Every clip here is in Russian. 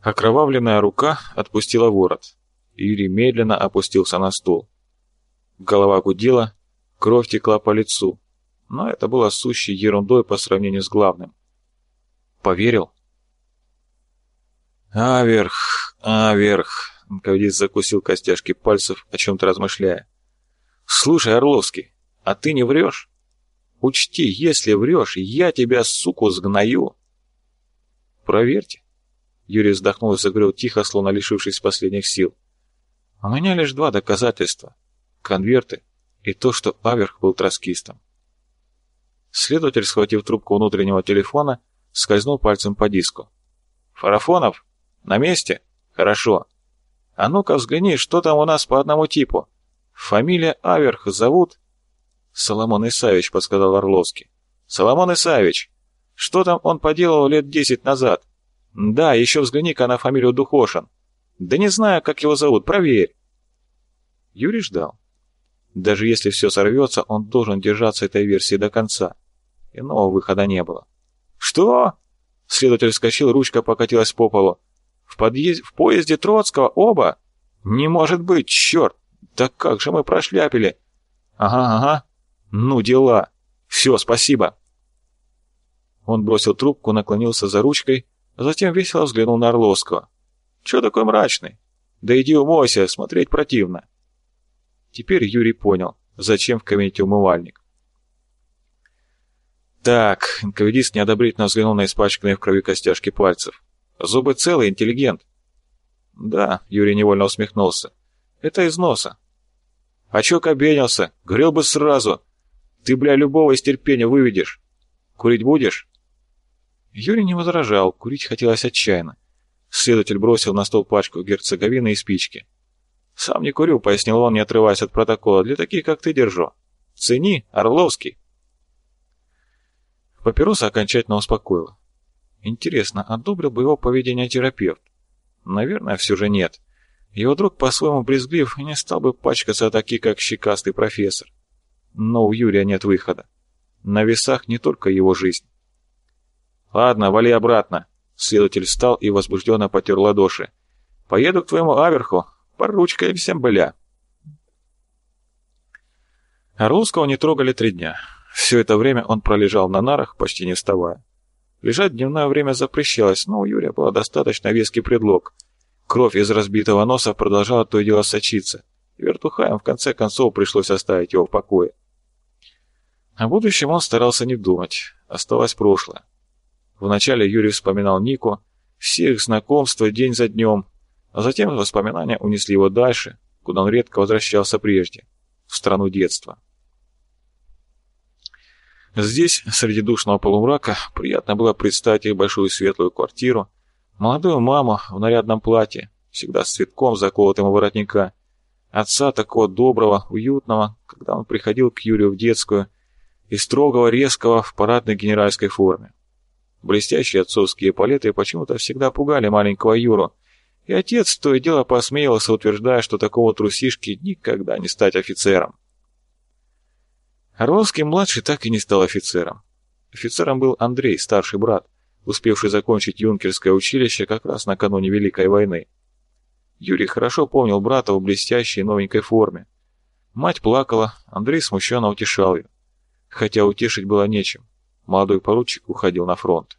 Окровавленная рука отпустила ворот. Юрий медленно опустился на стул. Голова гудела, кровь текла по лицу, но это было сущей ерундой по сравнению с главным. Поверил? «Аверх, Аверх», — НКВДист закусил костяшки пальцев, о чем-то размышляя. «Слушай, Орловский, а ты не врешь? Учти, если врешь, я тебя, суку, сгною». «Проверьте». Юрий вздохнул и заговорил тихо, словно лишившись последних сил. «У меня лишь два доказательства. Конверты и то, что Аверх был троцкистом». Следователь, схватив трубку внутреннего телефона, скользнул пальцем по диску. «Фарафонов? На месте? Хорошо. А ну-ка взгляни, что там у нас по одному типу. Фамилия Аверх зовут...» «Соломон Исаевич», — подсказал Орловский. «Соломон Исаевич. Что там он поделал лет 10 назад? Да, еще взгляни-ка на фамилию Духошин. Да не знаю, как его зовут, проверь». Юрий ждал. Даже если все сорвется, он должен держаться этой версии до конца. Иного выхода не было. «Что?» Следователь вскочил, ручка покатилась по полу. В поезде Троцкого оба? Не может быть, черт! Да как же мы прошляпили!» «Ага, ага. Ну дела. Все, спасибо». Он бросил трубку, наклонился за ручкой, а затем весело взглянул на Орловского. «Че такой мрачный? Да иди умойся, смотреть противно». Теперь Юрий понял, зачем в кабинете умывальник. «Так», — НКВДист неодобрительно взглянул на испачканные в крови костяшки пальцев. «Зубы целые, интеллигент?» «Да», — Юрий невольно усмехнулся. «Это из носа». «А чё кабенился? Говорил бы сразу. Ты, бля, любого из терпения выведешь. Курить будешь?» Юрий не возражал, курить хотелось отчаянно. Следователь бросил на стол пачку герцоговины и спички. «Сам не курю», — пояснил он, не отрываясь от протокола. «Для таких, как ты, держу. Цени, Орловский». Папироса окончательно успокоила. Интересно, одобрил бы его поведение терапевт? Наверное, все же нет. Его друг по-своему брезглив и не стал бы пачкаться таки, как щекастый профессор. Но у Юрия нет выхода. На весах не только его жизнь. «Ладно, вали обратно». Следователь встал и возбужденно потер ладоши. «Поеду к твоему Аверху, поручкой всем бля». Орловского не трогали 3 дня. Все это время он пролежал на нарах, почти не вставая. Лежать в дневное время запрещалось, но у Юрия был достаточно веский предлог. Кровь из разбитого носа продолжала то и дело сочиться, и вертухаем в конце концов пришлось оставить его в покое. О будущем он старался не думать, осталось прошлое. Вначале Юрий вспоминал Нику, все их знакомства день за днем, а затем воспоминания унесли его дальше, куда он редко возвращался прежде, в страну детства. Здесь, среди душного полумрака, приятно было представить их большую светлую квартиру, молодую маму в нарядном платье, всегда с цветком, заколотым у воротника, отца такого доброго, уютного, когда он приходил к Юрию в детскую, и строгого, резкого в парадной генеральской форме. Блестящие отцовские эполеты почему-то всегда пугали маленького Юру, и отец то и дело посмеивался, утверждая, что такого трусишки никогда не стать офицером. Орловский-младший так и не стал офицером. Офицером был Андрей, старший брат, успевший закончить юнкерское училище как раз накануне Великой войны. Юрий хорошо помнил брата в блестящей новенькой форме. Мать плакала, Андрей смущенно утешал ее. Хотя утешить было нечем. Молодой поручик уходил на фронт.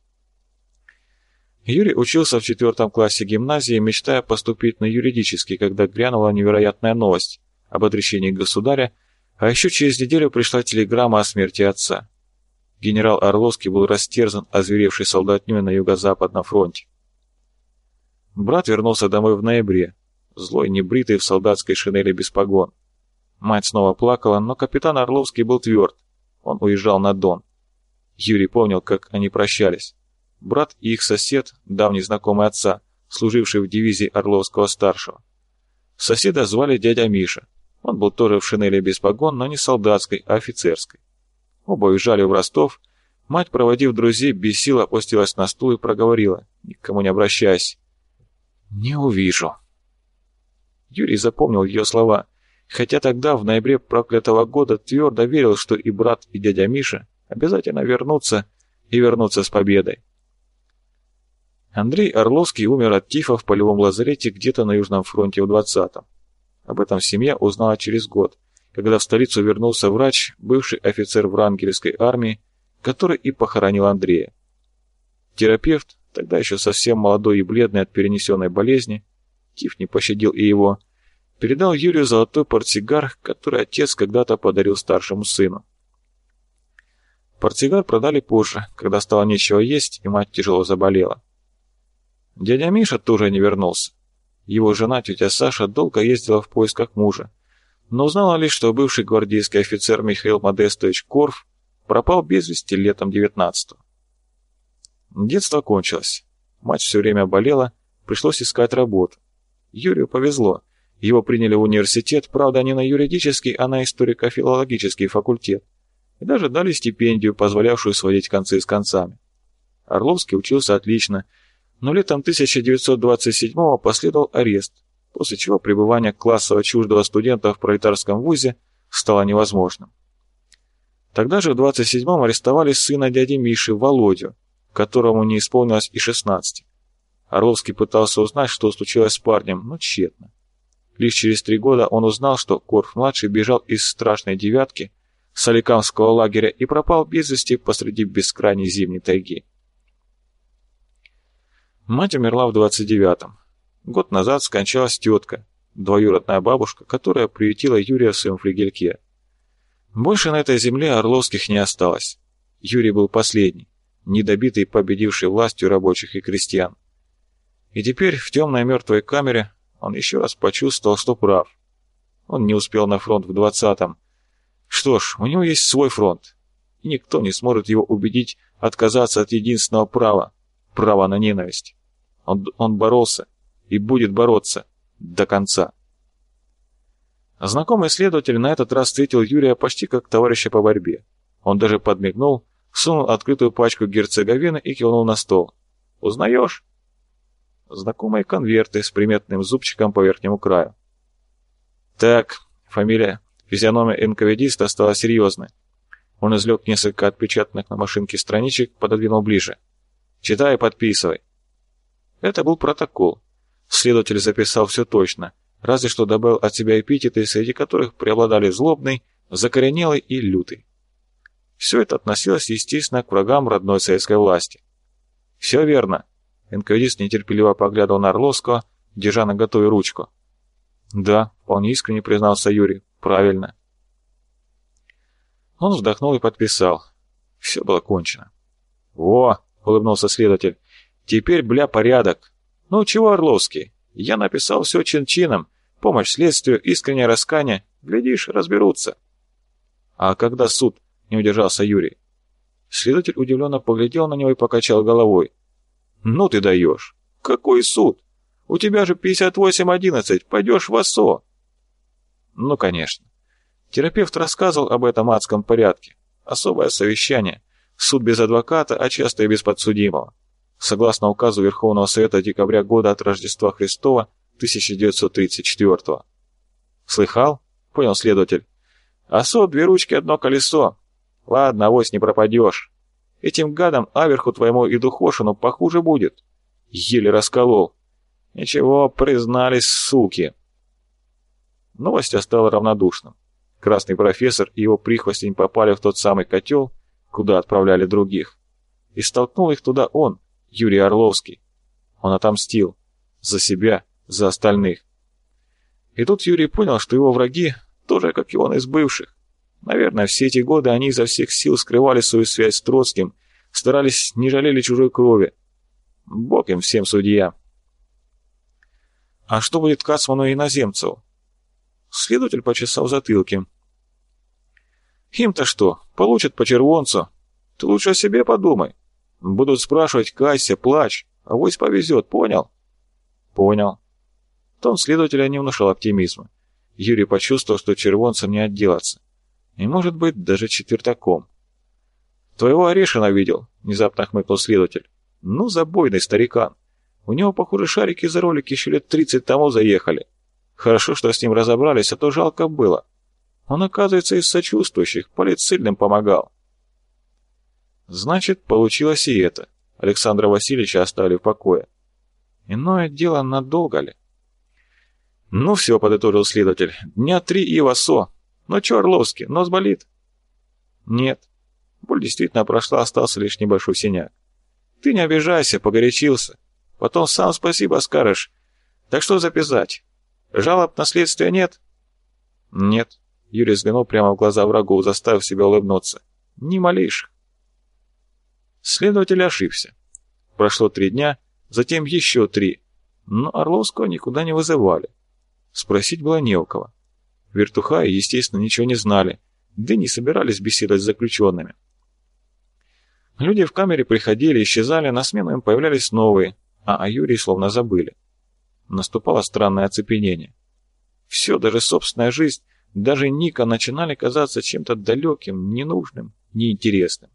Юрий учился в 4 классе гимназии, мечтая поступить на юридический, когда грянула невероятная новость об отречении государя, а еще через неделю пришла телеграмма о смерти отца. Генерал Орловский был растерзан озверевшей солдатней на юго-западном фронте. Брат вернулся домой в ноябре, злой, небритый, в солдатской шинели без погон. Мать снова плакала, но капитан Орловский был тверд. Он уезжал на Дон. Юрий помнил, как они прощались. Брат и их сосед, давний знакомый отца, служивший в дивизии Орловского-старшего. Соседа звали дядя Миша. Он был тоже в шинели без погон, но не солдатской, а офицерской. Оба уезжали в Ростов. Мать, проводив друзей, без сил опустилась на стул и проговорила, никому не обращаясь: «Не увижу». Юрий запомнил ее слова, хотя тогда, в ноябре проклятого года, твердо верил, что и брат, и дядя Миша обязательно вернутся, и вернутся с победой. Андрей Орловский умер от тифа в полевом лазарете где-то на Южном фронте в 20-м. Об этом семья узнала через год, когда в столицу вернулся врач, бывший офицер Врангельской армии, который и похоронил Андрея. Терапевт, тогда еще совсем молодой и бледный от перенесенной болезни, тиф не пощадил и его, передал Юрию золотой портсигар, который отец когда-то подарил старшему сыну. Портсигар продали позже, когда стало нечего есть и мать тяжело заболела. Дядя Миша тоже не вернулся. Его жена, тетя Саша, долго ездила в поисках мужа, но узнала лишь, что бывший гвардейский офицер Михаил Модестович Корф пропал без вести летом 19-го. Детство кончилось. Мать все время болела, пришлось искать работу. Юрию повезло. Его приняли в университет, правда, не на юридический, а на историко-филологический факультет. И даже дали стипендию, позволявшую сводить концы с концами. Орловский учился отлично, но летом 1927-го последовал арест, после чего пребывание классово чуждого студента в пролетарском вузе стало невозможным. Тогда же в 27-м арестовали сына дяди Миши, Володю, которому не исполнилось и 16. Орловский пытался узнать, что случилось с парнем, но тщетно. Лишь через 3 года он узнал, что Корф-младший бежал из страшной девятки, Соликамского лагеря и пропал без вести посреди бескрайней зимней тайги. Мать умерла в 29-м. Год назад скончалась тетка, двоюродная бабушка, которая приютила Юрия в своем флигельке. Больше на этой земле Орловских не осталось. Юрий был последний, недобитый, победивший властью рабочих и крестьян. И теперь в темной мертвой камере он еще раз почувствовал, что прав. Он не успел на фронт в 20-м. Что ж, у него есть свой фронт, и никто не сможет его убедить отказаться от единственного права – права на ненависть. Он боролся и будет бороться до конца. Знакомый следователь на этот раз встретил Юрия почти как товарища по борьбе. Он даже подмигнул, сунул открытую пачку герцеговины и кивнул на стол. «Узнаешь?» Знакомые конверты с приметным зубчиком по верхнему краю. «Так, фамилия». Физиономия НКВДиста стала серьезной. Он извлек несколько отпечатанных на машинке страничек, пододвинул ближе. «Читай и подписывай». Это был протокол. Следователь записал все точно, разве что добавил от себя эпитеты, среди которых преобладали злобный, закоренелый и лютый. Все это относилось, естественно, к врагам родной советской власти. «Все верно». НКВДист нетерпеливо поглядывал на Орловского, держа наготове ручку. «Да», — вполне искренне признался Юрий. «Правильно». Он вздохнул и подписал. Все было кончено. «Во!» — улыбнулся следователь. «Теперь, бля, порядок. Ну чего, Орловский? Я написал все чин-чином. Помощь следствию, искреннее раскаяние. Глядишь, разберутся». «А когда суд?» — не удержался Юрий. Следователь удивленно поглядел на него и покачал головой. «Ну ты даешь! Какой суд? У тебя же 58-11, пойдешь в ОСО!» Ну, конечно. Терапевт рассказывал об этом адском порядке. Особое совещание. Суд без адвоката, а часто и без подсудимого. Согласно указу Верховного Совета декабря года от Рождества Христова 1934-го. «Слыхал?» — понял следователь. «ОСО, 2 ручки, 1 колесо. Ладно, авось не пропадешь. Этим гадам, аверху твоему и Духошину, похуже будет. Еле расколол. Ничего, признались, суки». Новость остала равнодушным. Красный профессор и его прихвостень попали в тот самый котел, куда отправляли других. И столкнул их туда он, Юрий Орловский. Он отомстил. За себя, за остальных. И тут Юрий понял, что его враги тоже, как и он, из бывших. Наверное, все эти годы они изо всех сил скрывали свою связь с Троцким, старались, не жалели чужой крови. Бог им всем судья. А что будет Кацману и Иноземцеву? Следователь почесал затылки. «Им-то что, получат по червонцу? Ты лучше о себе подумай. Будут спрашивать, кайся, плачь, авось повезет, понял?» «Понял». Тон следователя не внушал оптимизма. Юрий почувствовал, что червонцем не отделаться. И, может быть, даже четвертаком. «Твоего Орешина видел», — внезапно хмыкнул следователь. «Ну, забойный старикан. У него, похоже, шарики за ролик еще лет 30 тому заехали. Хорошо, что с ним разобрались, а то жалко было. Он, оказывается, из сочувствующих, полицейным помогал». Значит, получилось и это. Александра Васильевича оставили в покое. Иное дело, надолго ли? «Ну все», — подытожил следователь, — «дня 3 и в ОСО. Ну чё, Орловский, нос болит?» «Нет». Боль действительно прошла, остался лишь небольшой синяк. «Ты не обижайся, погорячился. Потом сам спасибо скажешь. Так что записать? Жалоб на следствие нет?» «Нет». Юрий взглянул прямо в глаза врагу, заставив себя улыбнуться. «Ни малейших». Следователь ошибся. Прошло 3 дня, затем еще 3, но Орловского никуда не вызывали. Спросить было не у кого. Вертухаи, естественно, ничего не знали, да и не собирались беседовать с заключенными. Люди в камере приходили, исчезали, на смену им появлялись новые, а о Юрии словно забыли. Наступало странное оцепенение. Все, даже собственная жизнь, даже Ника начинали казаться чем-то далеким, ненужным, неинтересным.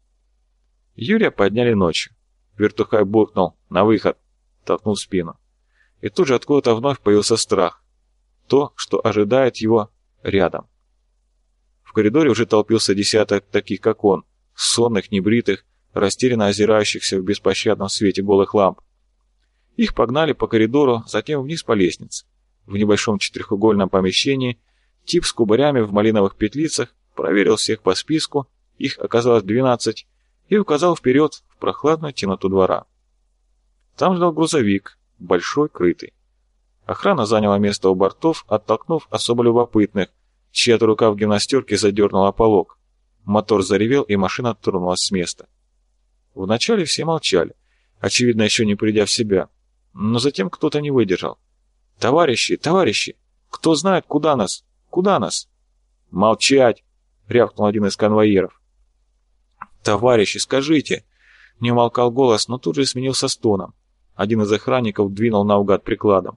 Юрия подняли ночью. Вертухай буркнул «на выход», толкнул спину. И тут же откуда-то вновь появился страх. То, что ожидает его рядом. В коридоре уже толпился десяток таких, как он, сонных, небритых, растерянно озирающихся в беспощадном свете голых ламп. Их погнали по коридору, затем вниз по лестнице. В небольшом четырехугольном помещении тип с кубарями в малиновых петлицах проверил всех по списку, их оказалось 12, и указал вперед в прохладную темноту двора. Там ждал грузовик, большой, крытый. Охрана заняла место у бортов, оттолкнув особо любопытных, чья-то рука в гимнастерке задернула полог. Мотор заревел, и машина тронулась с места. Вначале все молчали, очевидно, еще не придя в себя, но затем кто-то не выдержал. «Товарищи, товарищи! Кто знает, куда нас? Куда нас?» «Молчать!» — рявкнул один из конвоиров. «Товарищи, скажите!» Не умолкал голос, но тут же сменился стоном. Один из охранников двинул наугад прикладом.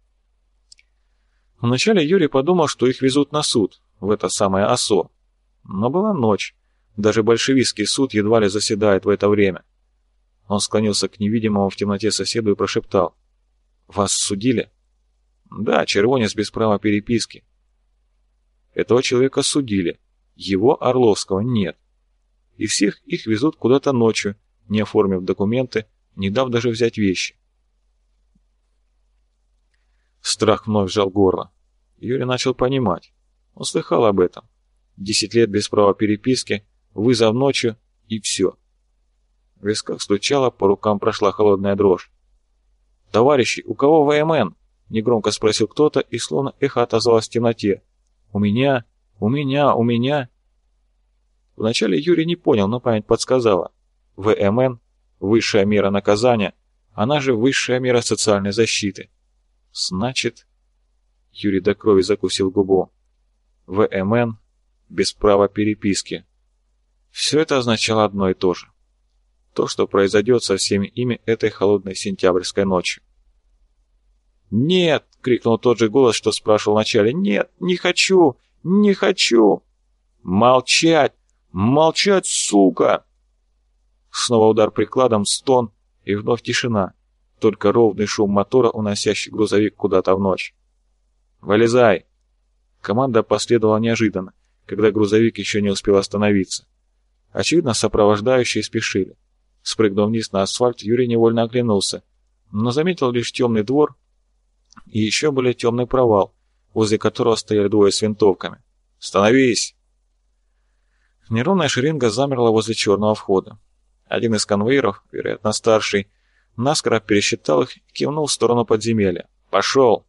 Вначале Юрий подумал, что их везут на суд, в это самое ОСО. Но была ночь. Даже большевистский суд едва ли заседает в это время. Он склонился к невидимому в темноте соседу и прошептал. «Вас судили?» «Да, червонец без права переписки». Этого человека судили. Его, Орловского, нет. И всех их везут куда-то ночью, не оформив документы, не дав даже взять вещи. Страх вновь сжал горло. Юрий начал понимать. Он слыхал об этом. 10 лет без права переписки, вызов ночью и все. В висках стучало, по рукам прошла холодная дрожь. «Товарищи, у кого ВМН?» — негромко спросил кто-то, и словно эхо отозвалось в темноте. «У меня, у меня, у меня...» Вначале Юрий не понял, но память подсказала. ВМН — высшая мера наказания, она же высшая мера социальной защиты. Значит... Юрий до крови закусил губу. ВМН без права переписки. Все это означало одно и то же. То, что произойдет со всеми ими этой холодной сентябрьской ночью. «Нет!» — крикнул тот же голос, что спрашивал вначале. «Нет! Не хочу! Не хочу!» «Молчать! Молчать, сука!» Снова удар прикладом, стон, и вновь тишина. Только ровный шум мотора, уносящий грузовик куда-то в ночь. «Вылезай!» Команда последовала неожиданно, когда грузовик еще не успел остановиться. Очевидно, сопровождающие спешили. Спрыгнув вниз на асфальт, Юрий невольно оглянулся, но заметил лишь темный двор и еще более темный провал, возле которого стояли двое с винтовками. «Становись!» Неровная шеренга замерла возле черного входа. Один из конвоиров, вероятно старший, наскоро пересчитал их и кивнул в сторону подземелья. «Пошел!»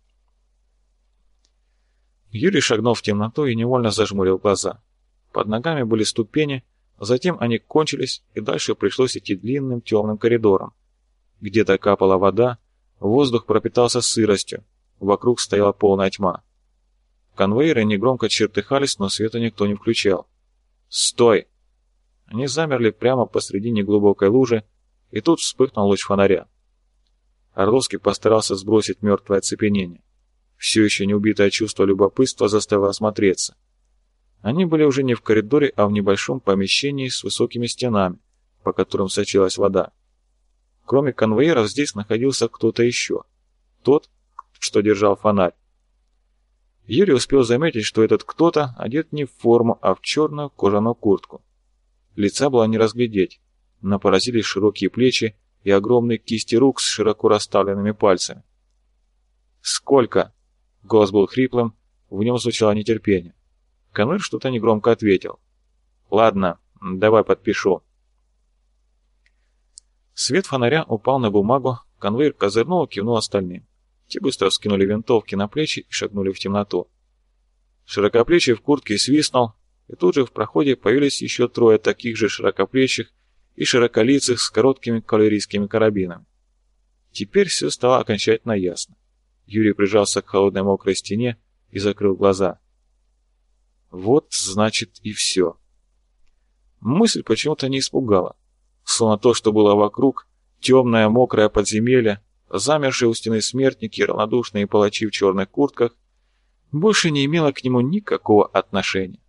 Юрий шагнул в темноту и невольно зажмурил глаза. Под ногами были ступени, затем они кончились, и дальше пришлось идти длинным темным коридором. Где-то капала вода, воздух пропитался сыростью, вокруг стояла полная тьма. Конвоиры негромко чертыхались, но света никто не включал. «Стой!» Они замерли прямо посреди неглубокой лужи, и тут вспыхнул луч фонаря. Орловский постарался сбросить мертвое оцепенение. Все еще неубитое чувство любопытства заставило осмотреться. Они были уже не в коридоре, а в небольшом помещении с высокими стенами, по которым сочилась вода. Кроме конвоиров здесь находился кто-то еще. Тот, что держал фонарь. Юрий успел заметить, что этот кто-то одет не в форму, а в черную кожаную куртку. Лица было не разглядеть, но поразили широкие плечи и огромные кисти рук с широко расставленными пальцами. «Сколько?» — голос был хриплым, в нем звучало нетерпение. Конвейер что-то негромко ответил. «Ладно, давай подпишу». Свет фонаря упал на бумагу, конвейер козырнул и кивнул остальным. Те быстро скинули винтовки на плечи и шагнули в темноту. Широкоплечий в куртке свистнул, и тут же в проходе появились еще трое таких же широкоплечих и широколицых с короткими кавалерийскими карабинами. Теперь все стало окончательно ясно. Юрий прижался к холодной мокрой стене и закрыл глаза. Вот, значит, и все. Мысль почему-то не испугала. Словно то, что было вокруг, темное, мокрое подземелье, замершие у стены смертники, равнодушные палачи в черных куртках, больше не имело к нему никакого отношения.